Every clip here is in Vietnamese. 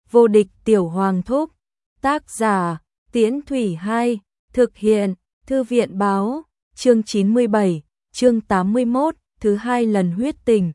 Vô địch tiểu hoàng thúc. Tác giả, Tiễn Thủy 2, thực hiện, Thư viện báo, chương 97, chương 81, thứ hai lần huyết tình.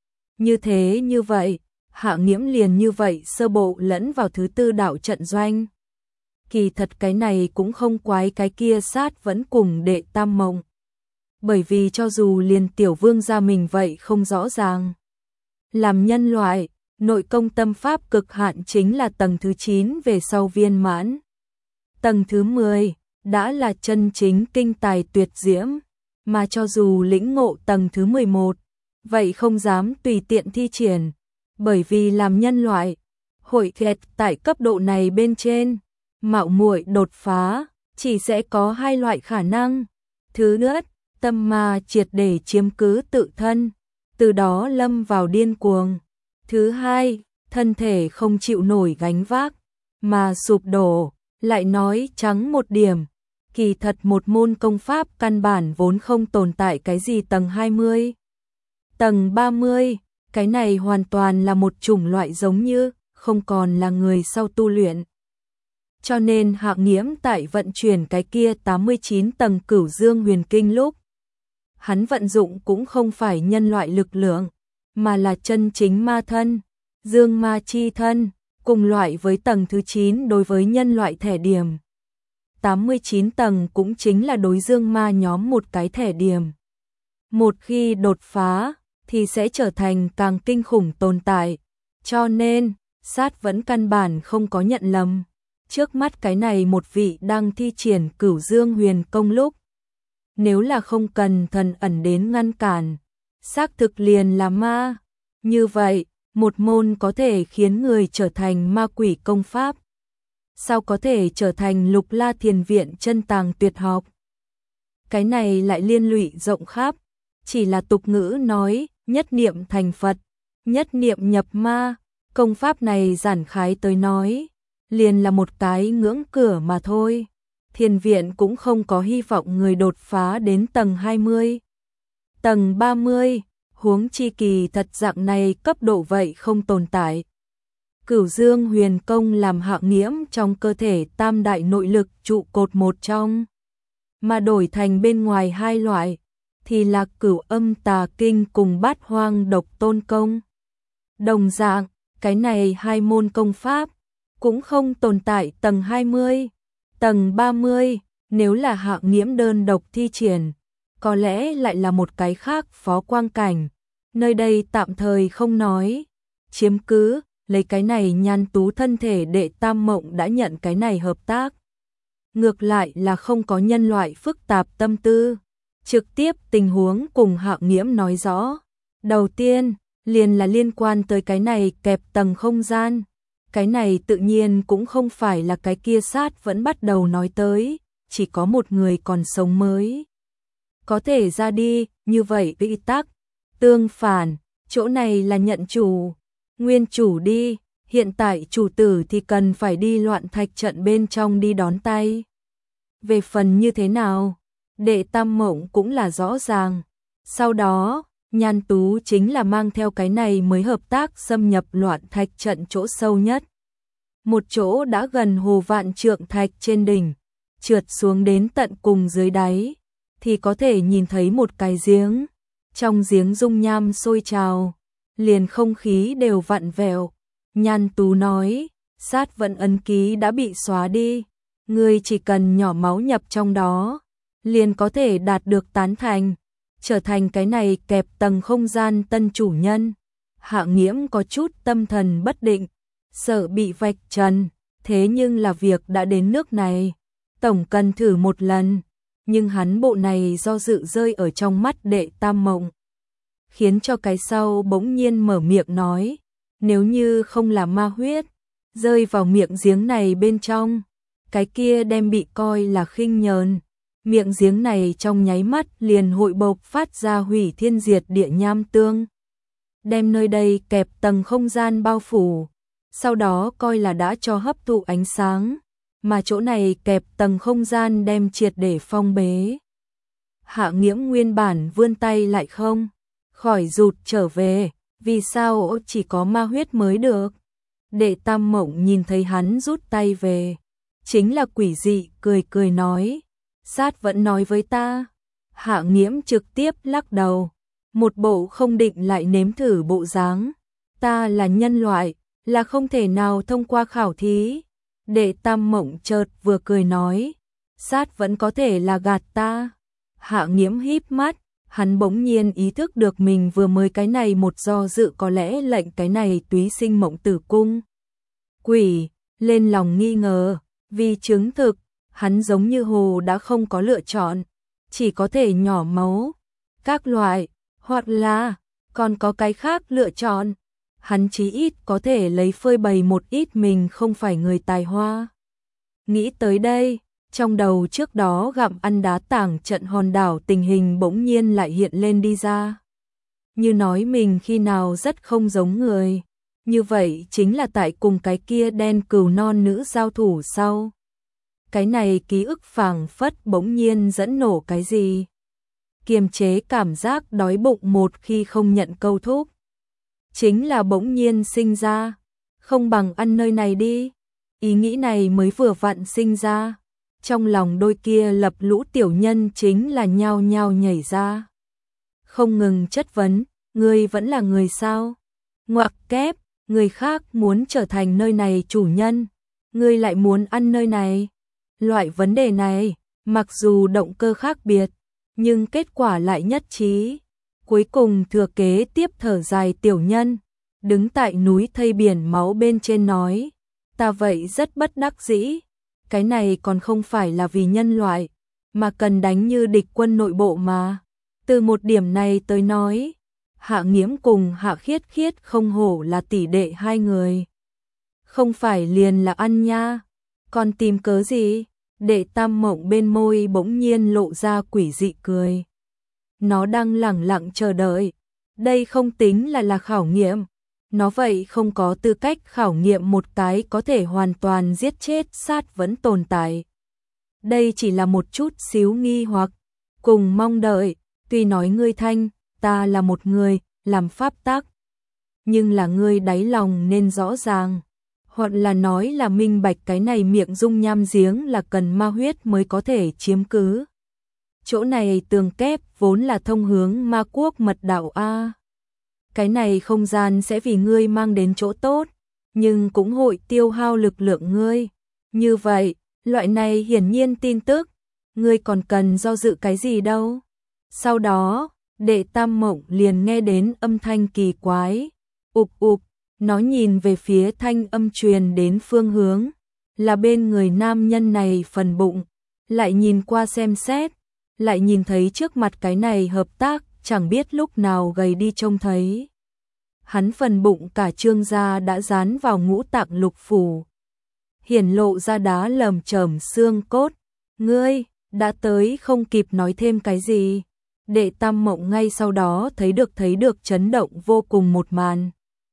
Như vậy, Hạ Nghiễm liền như vậy sơ bộ lẫn vào thứ tư đạo trận doanh. Kỳ thật cái này cũng không quái cái kia sát vẫn cùng Đệ Tam Mộng. Bởi vì cho dù liền tiểu vương gia mình vậy không rõ ràng. Làm nhân loại, nội công tâm pháp cực hạn chính là tầng thứ 9 về sau viên mãn. Tầng thứ 10 đã là chân chính kinh tài tuyệt diễm, mà cho dù lĩnh ngộ tầng thứ 11, vậy không dám tùy tiện thi triển, bởi vì làm nhân loại, hội kẹt tại cấp độ này bên trên, mạo muội đột phá, chỉ sẽ có hai loại khả năng. Thứ nhất, tâm ma triệt để chiếm cứ tự thân, từ đó lâm vào điên cuồng. Thứ hai, thân thể không chịu nổi gánh vác, mà sụp đổ. Lại nói trắng một điểm, kỳ thật một môn công pháp căn bản vốn không tồn tại cái gì tầng 20. Tầng 30, cái này hoàn toàn là một chủng loại giống như không còn là người sau tu luyện. Cho nên Hạ Nghiễm tại vận chuyển cái kia 89 tầng Cửu Dương Huyền Kinh lúc, hắn vận dụng cũng không phải nhân loại lực lượng, mà là chân chính ma thân, dương ma chi thân, cùng loại với tầng thứ 9 đối với nhân loại thẻ điểm. 89 tầng cũng chính là đối dương ma nhóm một cái thẻ điểm. Một khi đột phá, thì sẽ trở thành càng kinh khủng tồn tại. Cho nên, sát vẫn căn bản không có nhận lầm. Trước mắt cái này một vị đang thi triển Cửu Dương Huyền Công lúc. Nếu là không cần thần ẩn đến ngăn cản, xác thực liền là ma. Như vậy, một môn có thể khiến người trở thành ma quỷ công pháp. Sao có thể trở thành Lục La Thiền Viện chân tàng tuyệt học? Cái này lại liên lụy rộng khắp, chỉ là tục ngữ nói, nhất niệm thành Phật, nhất niệm nhập ma, công pháp này giản khái tới nói, liền là một cái ngưỡng cửa mà thôi. Thiền viện cũng không có hy vọng người đột phá đến tầng 20. Tầng 30, huống chi kỳ thật dạng này cấp độ vậy không tồn tại. Cửu Dương Huyền Công làm Hạ Nghiễm trong cơ thể tam đại nội lực trụ cột một trong, mà đổi thành bên ngoài hai loại, thì là Cửu Âm Tà Kinh cùng Bát Hoang Độc Tôn Công. Đồng dạng, cái này hai môn công pháp cũng không tồn tại tầng 20. Tầng 30, nếu là Hạ Nghiễm đơn độc thi triển, có lẽ lại là một cái khác phó quang cảnh. Nơi đây tạm thời không nói. Chiếm cứ, lấy cái này nhan tú thân thể Đệ Tam Mộng đã nhận cái này hợp tác. Ngược lại là không có nhân loại phức tạp tâm tư. Trực tiếp tình huống cùng Hạ Nghiễm nói rõ. Đầu tiên, liền là liên quan tới cái này kẹp tầng không gian. Cái này tự nhiên cũng không phải là cái kia sát vẫn bắt đầu nói tới, chỉ có một người còn sống mới. Có thể ra đi, như vậy bị tắc. Tương phản, chỗ này là nhận chủ, nguyên chủ đi, hiện tại chủ tử thì cần phải đi loạn thạch trận bên trong đi đón tay. Về phần như thế nào, Đệ Tam Mộng cũng là rõ ràng. Sau đó, Nhan Tú chính là mang theo cái này mới hợp tác xâm nhập loạn thạch trận chỗ sâu nhất. Một chỗ đã gần Hồ Vạn Trượng Thạch trên đỉnh, trượt xuống đến tận cùng dưới đáy, thì có thể nhìn thấy một cái giếng. Trong giếng dung nham sôi trào, liền không khí đều vặn vẹo. Nhan Tú nói, sát vận ấn ký đã bị xóa đi, người chỉ cần nhỏ máu nhập trong đó, liền có thể đạt được tán thành, trở thành cái này kẹp tầng không gian tân chủ nhân. Hạ Nghiễm có chút tâm thần bất định, sợ bị vạch trần, thế nhưng là việc đã đến nước này, tổng cần thử một lần. Nhưng hắn bộ này do dự rơi ở trong mắt Đệ Tam Mộng, khiến cho cái sau bỗng nhiên mở miệng nói, nếu như không là ma huyết rơi vào miệng giếng này bên trong, cái kia đem bị coi là khinh nhờn. Miệng giếng này trong nháy mắt liền hội bộc phát ra hủy thiên diệt địa nham tương, đem nơi đây kẹp tầng không gian bao phủ, sau đó coi là đã cho hấp thụ ánh sáng, mà chỗ này kẹp tầng không gian đem triệt để phong bế. Hạ Nghiễm nguyên bản vươn tay lại không khỏi rụt trở về, vì sao chỉ có ma huyết mới được? Đệ Tam Mộng nhìn thấy hắn rút tay về, chính là quỷ dị cười cười nói, sát vẫn nói với ta. Hạ Nghiễm trực tiếp lắc đầu, một bộ không định lại nếm thử bộ dáng. Ta là nhân loại, là không thể nào thông qua khảo thí. Đệ Tam Mộng chợt vừa cười nói, sát vẫn có thể là gạt ta. Hạ Nghiễm híp mắt, hắn bỗng nhiên ý thức được mình vừa mới cái này một do dự có lẽ lệnh cái này túy sinh mộng tử cung quỷ lên lòng nghi ngờ, vì chứng thực, hắn giống như hồ đã không có lựa chọn, chỉ có thể nhỏ máu, các loại, hoặc là còn có cái khác lựa chọn. Hắn chí ít có thể lấy phơi bày một ít mình không phải người tài hoa. Nghĩ tới đây, trong đầu trước đó gặm ăn đá tảng trận hòn đảo tình hình bỗng nhiên lại hiện lên đi ra. Như nói mình khi nào rất không giống người, như vậy chính là tại cùng cái kia đen cừu non nữ giao thủ sau. Cái này ký ức phảng phất bỗng nhiên dẫn nổ cái gì. Kiềm chế cảm giác đói bụng một khi không nhận câu thúc. Chính là bỗng nhiên sinh ra, không bằng ăn nơi này đi. Ý nghĩ này mới vừa vặn sinh ra. Trong lòng đôi kia lập lũ tiểu nhân chính là nhao nhao nhảy ra. Không ngừng chất vấn, ngươi vẫn là người sao? Ngoặc kép, người khác muốn trở thành nơi này chủ nhân, ngươi lại muốn ăn nơi này. Loại vấn đề này, mặc dù động cơ khác biệt, nhưng kết quả lại nhất trí. Cuối cùng thừa kế tiếp thở dài tiểu nhân, đứng tại núi thây biển máu bên trên nói, ta vậy rất bất đắc dĩ, cái này còn không phải là vì nhân loại, mà cần đánh như địch quân nội bộ mà. Từ một điểm này tới nói, Hạ Nghiễm cùng Hạ Khiết Khiết không hổ là tỷ đệ hai người. Không phải liền là ăn nha, còn tìm cớ gì? Đệ Tam Mộng bên môi bỗng nhiên lộ ra quỷ dị cười. Nó đang lẳng lặng chờ đợi. Đây không tính là khảo nghiệm. Nó vậy không có tư cách khảo nghiệm một cái có thể hoàn toàn giết chết sát vẫn tồn tại. Đây chỉ là một chút xíu nghi hoặc, cùng mong đợi, tuy nói ngươi thanh, ta là một người, làm pháp tắc. Nhưng là ngươi đáy lòng nên rõ ràng, hoặc là nói là minh bạch cái này miệng dung nham giếng là cần ma huyết mới có thể chiếm cứ. Chỗ này tường kép vốn là thông hướng ma quốc mật đạo A. Cái này không gian sẽ vì ngươi mang đến chỗ tốt, nhưng cũng hội tiêu hao lực lượng ngươi. Như vậy, loại này hiển nhiên tin tức, ngươi còn cần do dự cái gì đâu. Sau đó, Đệ Tam Mộng liền nghe đến âm thanh kỳ quái, ục ục, nó nhìn về phía thanh âm truyền đến phương hướng, là bên người nam nhân này phần bụng, lại nhìn qua xem xét, lại nhìn thấy trước mặt cái này hợp tác, chẳng biết lúc nào gầy đi trông thấy. Hắn phần bụng cả trương da đã dán vào ngũ tạng lục phủ, hiển lộ ra đá lởm chởm xương cốt. Ngươi, đã tới không kịp nói thêm cái gì. Đệ Tam Mộng ngay sau đó thấy được chấn động vô cùng một màn.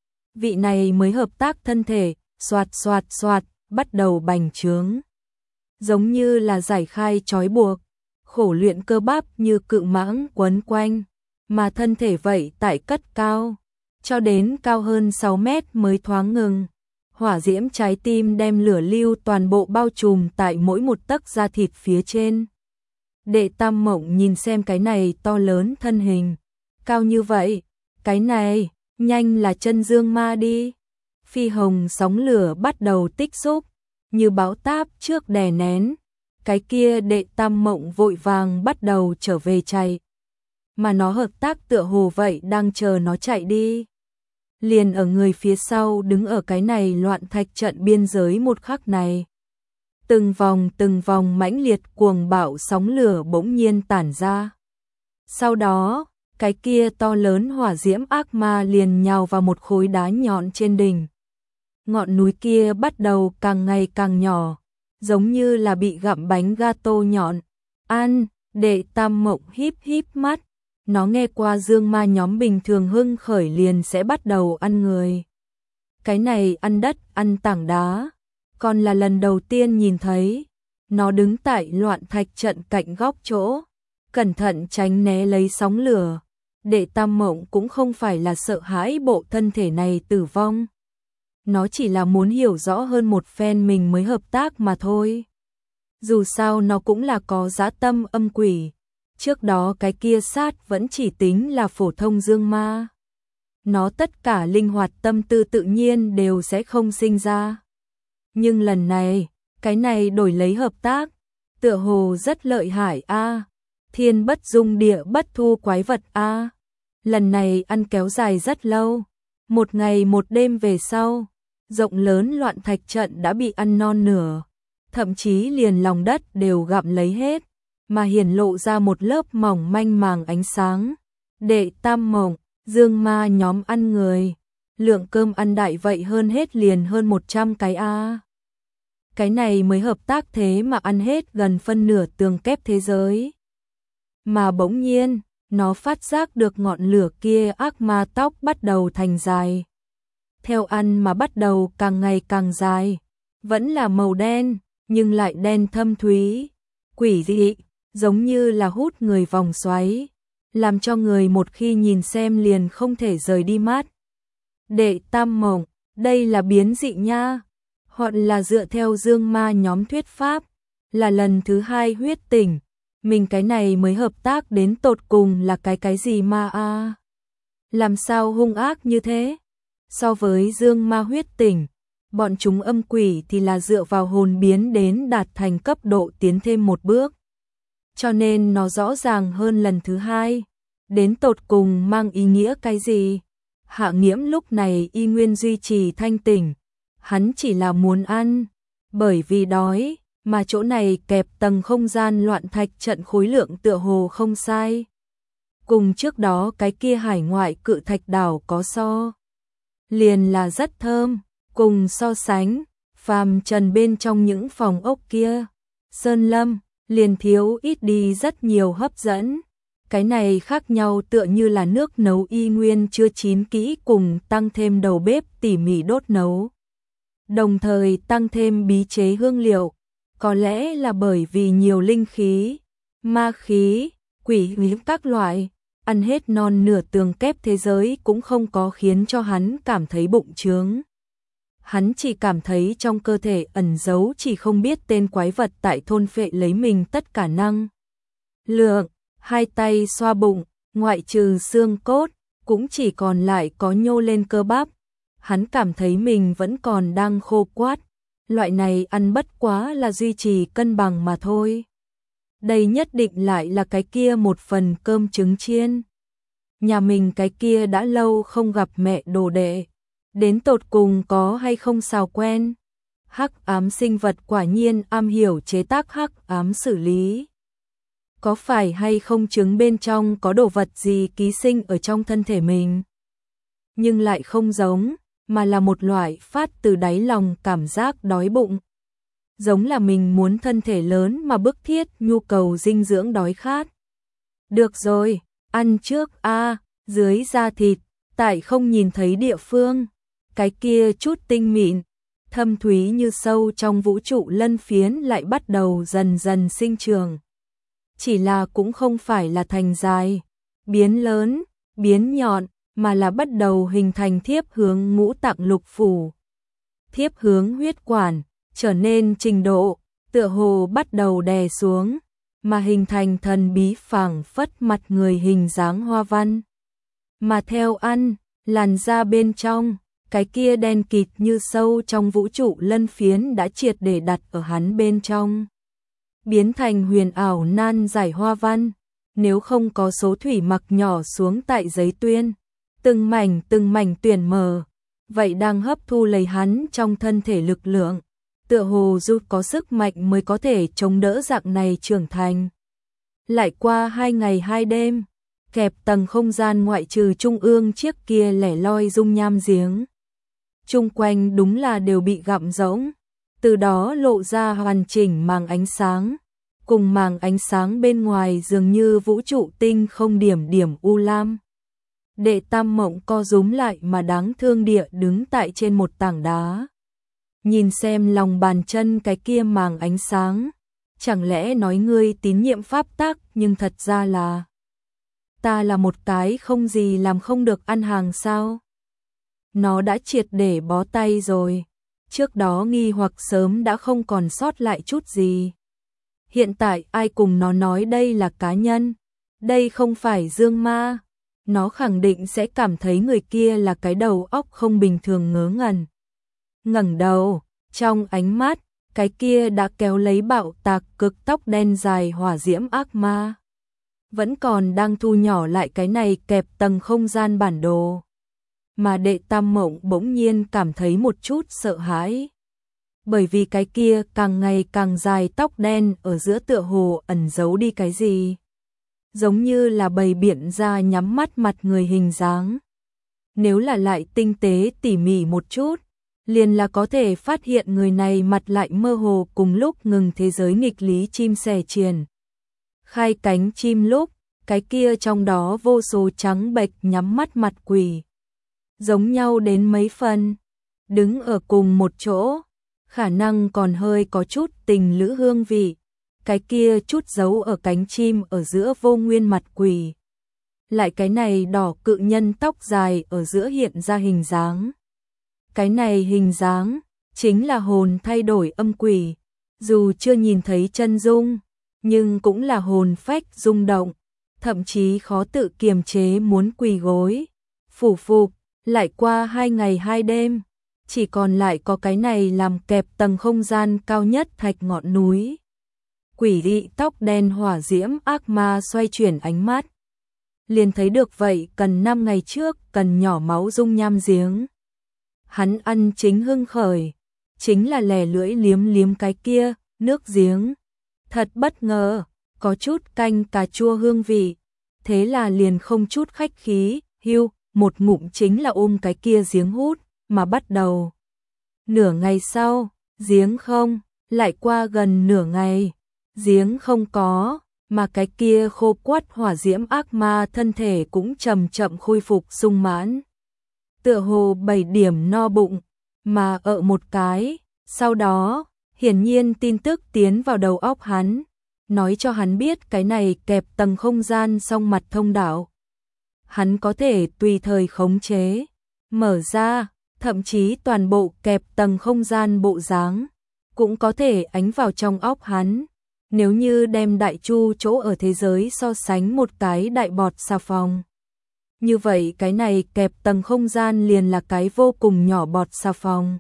Vị này mới hợp tác thân thể, xoạt xoạt xoạt, bắt đầu bành trướng. Giống như là giải khai trói buộc, khổ luyện cơ bắp như cự mãng quấn quanh, mà thân thể vậy tại cất cao, cho đến cao hơn 6 mét mới thoáng ngừng. Hỏa diễm trái tim đem lửa lưu toàn bộ bao trùm tại mỗi một tấc da thịt phía trên. Đệ Tam Mộng nhìn xem cái này to lớn thân hình, cao như vậy, cái này, nhanh là chân dương ma đi. Phi hồng sóng lửa bắt đầu tích xúc, như bão táp trước đè nén. Cái kia Đệ Tam Mộng vội vàng bắt đầu trở về chạy. Mà nó hợp tác tựa hồ vậy đang chờ nó chạy đi. Liền ở người phía sau đứng ở cái này loạn thạch trận biên giới một khắc này. Từng vòng mãnh liệt cuồng bạo sóng lửa bỗng nhiên tản ra. Sau đó, cái kia to lớn hỏa diễm ác ma liền nhào vào một khối đá nhọn trên đỉnh. Ngọn núi kia bắt đầu càng ngày càng nhỏ, giống như là bị gặm bánh gato nhọn. Ăn, Đệ Tam Mộng híp híp mắt, nó nghe qua dương ma nhóm bình thường hưng khởi liền sẽ bắt đầu ăn người. Cái này ăn đất, ăn tảng đá, còn là lần đầu tiên nhìn thấy. Nó đứng tại loạn thạch trận cạnh góc chỗ, cẩn thận tránh né lấy sóng lửa. Đệ Tam Mộng cũng không phải là sợ hãi bộ thân thể này tử vong. nó chỉ là muốn hiểu rõ hơn một phen mình mới hợp tác mà thôi. Dù sao nó cũng là có dã tâm âm quỷ. Trước đó cái kia sát vẫn chỉ tính là phổ thông dương ma. Nó tất cả linh hoạt tâm tư tự nhiên đều sẽ không sinh ra. Nhưng lần này, cái này đổi lấy hợp tác, tựa hồ rất lợi hại a. Thiên bất dung địa bất thu quái vật a. Lần này ăn kéo dài rất lâu, một ngày một đêm về sau, rộng lớn loạn thạch trận đã bị ăn non nửa, thậm chí liền lòng đất đều gặm lấy hết, mà hiển lộ ra một lớp mỏng manh màng ánh sáng. Đệ tam mộng, dương ma nhóm ăn người, lượng cơm ăn đại vậy hơn hết liền hơn 100 cái a. Cái này mới hợp tác thế mà ăn hết gần phân nửa tường kép thế giới. Mà bỗng nhiên, nó phát giác được ngọn lửa kia ác ma tóc bắt đầu thành dài. Theo ăn mà bắt đầu càng ngày càng dài, vẫn là màu đen, nhưng lại đen thâm thúy, quỷ dị, giống như là hút người vòng xoáy, làm cho người một khi nhìn xem liền không thể rời đi mắt. Đệ tam mộng, đây là biến dị nha, hoặc là dựa theo dương ma nhóm thuyết pháp, là lần thứ 2 huyết tỉnh, mình cái này mới hợp tác đến tột cùng là cái gì ma a? Làm sao hung ác như thế? So với dương ma huyết tỉnh, bọn chúng âm quỷ thì là dựa vào hồn biến đến đạt thành cấp độ tiến thêm một bước. Cho nên nó rõ ràng hơn lần thứ 2, đến tột cùng mang ý nghĩa cái gì? Hạ Nghiễm lúc này y nguyên duy trì thanh tỉnh, hắn chỉ là muốn ăn, bởi vì đói, mà chỗ này kẹp tầng không gian loạn thạch trận khối lượng tựa hồ không sai. Cùng trước đó cái kia hải ngoại cự thạch đảo có so. Liền là rất thơm, cùng so sánh, phàm trần bên trong những phòng ốc kia, sơn lâm, liền thiếu ít đi rất nhiều hấp dẫn. Cái này khác nhau tựa như là nước nấu y nguyên chưa chín kỹ cùng tăng thêm đầu bếp tỉ mỉ đốt nấu. Đồng thời tăng thêm bí chế hương liệu, có lẽ là bởi vì nhiều linh khí, ma khí, quỷ khí các loại, ăn hết non nửa tường kép thế giới cũng không có khiến cho hắn cảm thấy bụng trướng. Hắn chỉ cảm thấy trong cơ thể ẩn giấu chỉ không biết tên quái vật tại thôn phệ lấy mình tất cả năng lượng, hai tay xoa bụng, ngoại trừ xương cốt, cũng chỉ còn lại có nhô lên cơ bắp. Hắn cảm thấy mình vẫn còn đang khô quát, loại này ăn bất quá là duy trì cân bằng mà thôi. Đây nhất định lại là cái kia một phần cơm trứng chiên. Nhà mình cái kia đã lâu không gặp mẹ đồ đệ, đến tột cùng có hay không xào quen. Hắc ám sinh vật quả nhiên am hiểu chế tác hắc ám xử lý. Có phải hay không trứng bên trong có đồ vật gì ký sinh ở trong thân thể mình? Nhưng lại không giống, mà là một loại phát từ đáy lòng cảm giác đói bụng. Giống là mình muốn thân thể lớn mà bức thiết nhu cầu dinh dưỡng đói khát. Được rồi, ăn trước a, dưới da thịt, tại không nhìn thấy địa phương, cái kia chút tinh mịn, thâm thúy như sâu trong vũ trụ lân phiến lại bắt đầu dần dần sinh trưởng. Chỉ là cũng không phải là thành dài, biến lớn, biến nhọn, mà là bắt đầu hình thành thiếp hướng ngũ tạng lục phủ. Thiếp hướng huyết quản, trở nên trình độ, tựa hồ bắt đầu đè xuống, mà hình thành thần bí phảng phất mặt người hình dáng hoa văn. Mà theo ăn, làn da bên trong, cái kia đen kịt như sâu trong vũ trụ lân phiến đã triệt để đặt ở hắn bên trong. Biến thành huyền ảo nan giải hoa văn, nếu không có số thủy mặc nhỏ xuống tại giấy tuyên, từng mảnh tuyển mờ, vậy đang hấp thu lấy hắn trong thân thể lực lượng, tựa hồ giúp có sức mạnh mới có thể chống đỡ dạng này trưởng thành. Lại qua 2 ngày 2 đêm, kẹp tầng không gian ngoại trừ trung ương chiếc kia lẻ loi dung nham giếng. Chung quanh đúng là đều bị gặm rỗng, từ đó lộ ra hoàn chỉnh màng ánh sáng, cùng màng ánh sáng bên ngoài dường như vũ trụ tinh không điểm điểm u lam. Đệ tam mộng co rúm lại mà đáng thương địa đứng tại trên một tảng đá. Nhìn xem lòng bàn chân cái kia màng ánh sáng, chẳng lẽ nói ngươi tín nhiệm pháp tắc, nhưng thật ra là ta là một cái không gì làm không được ăn hàng sao? nó đã triệt để bó tay rồi. Trước đó nghi hoặc sớm đã không còn sót lại chút gì. Hiện tại ai cùng nó nói đây là cá nhân, đây không phải dương ma, nó khẳng định sẽ cảm thấy người kia là cái đầu óc không bình thường ngớ ngẩn. Ngẩng đầu, trong ánh mắt, cái kia đã kéo lấy bạo tạc cực tóc đen dài hỏa diễm ác ma. Vẫn còn đang thu nhỏ lại cái này kẹp tầng không gian bản đồ. Mà Đệ Tam Mộng bỗng nhiên cảm thấy một chút sợ hãi. Bởi vì cái kia càng ngày càng dài tóc đen ở giữa tựa hồ ẩn giấu đi cái gì. Giống như là bày biện ra nhắm mắt mặt người hình dáng. Nếu là lại tinh tế tỉ mỉ một chút, liền là có thể phát hiện người này mặt lại mơ hồ cùng lúc ngừng thế giới nghịch lý chim sẻ triển. Khai cánh chim lúc, cái kia trong đó vô số trắng bệch nhắm mắt mặt quỷ. Giống nhau đến mấy phần, đứng ở cùng một chỗ, khả năng còn hơi có chút tình lữ hương vị. Cái kia chút giấu ở cánh chim ở giữa vô nguyên mặt quỷ. Lại cái này đỏ cự nhân tóc dài ở giữa hiện ra hình dáng. Cái này hình dáng, chính là hồn thay đổi âm quỷ. Dù chưa nhìn thấy chân dung, nhưng cũng là hồn phách rung động. Thậm chí khó tự kiềm chế muốn quỳ gối. Phủ phục, lại qua 2 ngày 2 đêm. Chỉ còn lại có cái này làm kẹp tầng không gian cao nhất thạch ngọn núi. Quỷ dị tóc đen hỏa diễm ác ma xoay chuyển ánh mắt. Liền thấy được vậy cần 5 ngày trước cần nhỏ máu dung nham giếng. Hắn ăn chính hưng khởi, chính là lẻ lưỡi liếm liếm cái kia, nước giếng. Thật bất ngờ, có chút canh cà chua hương vị, thế là liền không chút khách khí, hưu, một ngụm chính là ôm cái kia giếng hút, mà bắt đầu. Nửa ngày sau, giếng không, lại qua gần nửa ngày, giếng không có, mà cái kia khô quắt hỏa diễm ác ma thân thể cũng chậm chậm khôi phục sung mãn. Tựa hồ 7 điểm no bụng, mà ở một cái, sau đó, hiển nhiên tin tức tiến vào đầu óc hắn, nói cho hắn biết cái này kẹp tầng không gian song mặt thông đạo. Hắn có thể tùy thời khống chế, mở ra, thậm chí toàn bộ kẹp tầng không gian bộ dáng, cũng có thể ánh vào trong óc hắn. Nếu như đem đại chu chỗ ở thế giới so sánh một cái đại bọt xà phòng. Như vậy cái này kẹp tầng không gian liền là cái vô cùng nhỏ bọt xà phòng.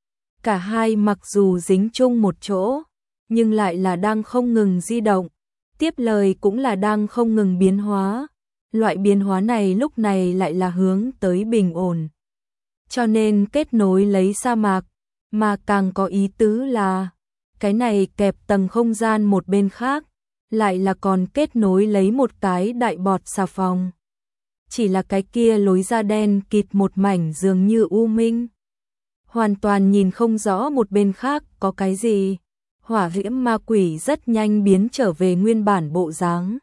Cả hai mặc dù dính chung một chỗ, nhưng lại là đang không ngừng di động. Tiếp lời cũng là đang không ngừng biến hóa. Loại biến hóa này lúc này lại là hướng tới bình ổn. Cho nên kết nối lấy sa mạc, mà càng có ý tứ là cái này kẹp tầng không gian một bên khác, lại là còn kết nối lấy một cái đại bọt xà phòng. Chỉ là cái kia lối ra đen kịt một mảnh dường như u minh. Hoàn toàn nhìn không rõ một bên khác có cái gì. Hỏa diễm ma quỷ rất nhanh biến trở về nguyên bản bộ dáng.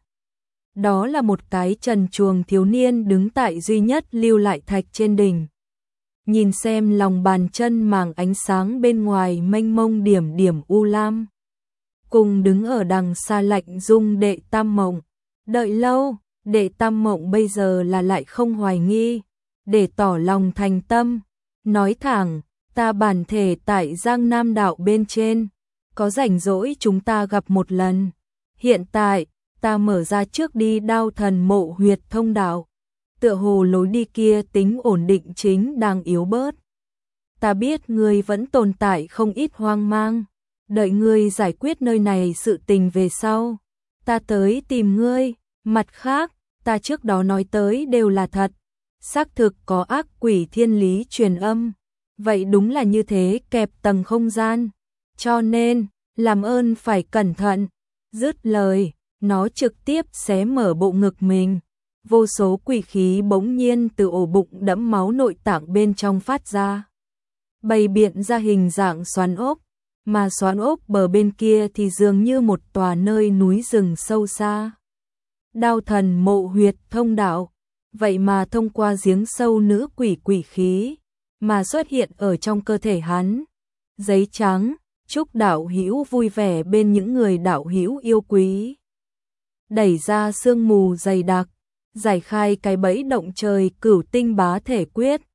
Đó là một cái trần truồng thiếu niên đứng tại duy nhất lưu lại thạch trên đỉnh. Nhìn xem lòng bàn chân màng ánh sáng bên ngoài mênh mông điểm điểm u lam. Cùng đứng ở đằng xa lạnh dung Đệ Tam Mộng. Đợi lâu, Đệ Tam Mộng bây giờ là lại không hoài nghi. Để tỏ lòng thành tâm, nói thẳng, ta bản thể tại Giang Nam đảo bên trên. Có rảnh rỗi chúng ta gặp một lần. Hiện tại, ta mở ra trước đi Đao Thần Mộ huyệt thông đạo. Tựa hồ lối đi kia tính ổn định chính đang yếu bớt. Ta biết ngươi vẫn tồn tại không ít hoang mang. Đợi ngươi giải quyết nơi này sự tình về sau. Ta tới tìm ngươi. Mặt khác, ta trước đó nói tới đều là thật. Xác thực có ác quỷ thiên lý truyền âm. Vậy đúng là như thế kẹp tầng không gian. Cho nên, làm ơn phải cẩn thận. Dứt lời, nó trực tiếp xé mở bộ ngực mình. Vô số quỷ khí bỗng nhiên từ ổ bụng đẫm máu nội tạng bên trong phát ra. Bày biện ra hình dạng xoắn ốc, mà xoắn ốc bờ bên kia thì dường như một tòa nơi núi rừng sâu xa. Đao Thần Mộ huyệt thông đạo, vậy mà thông qua giếng sâu nữ quỷ khí, mà xuất hiện ở trong cơ thể hắn. Giấy trắng, chúc đạo hữu vui vẻ bên những người đạo hữu yêu quý. Đẩy ra sương mù dày đặc, giải khai cái bẫy động trời cửu tinh bá thể quyết.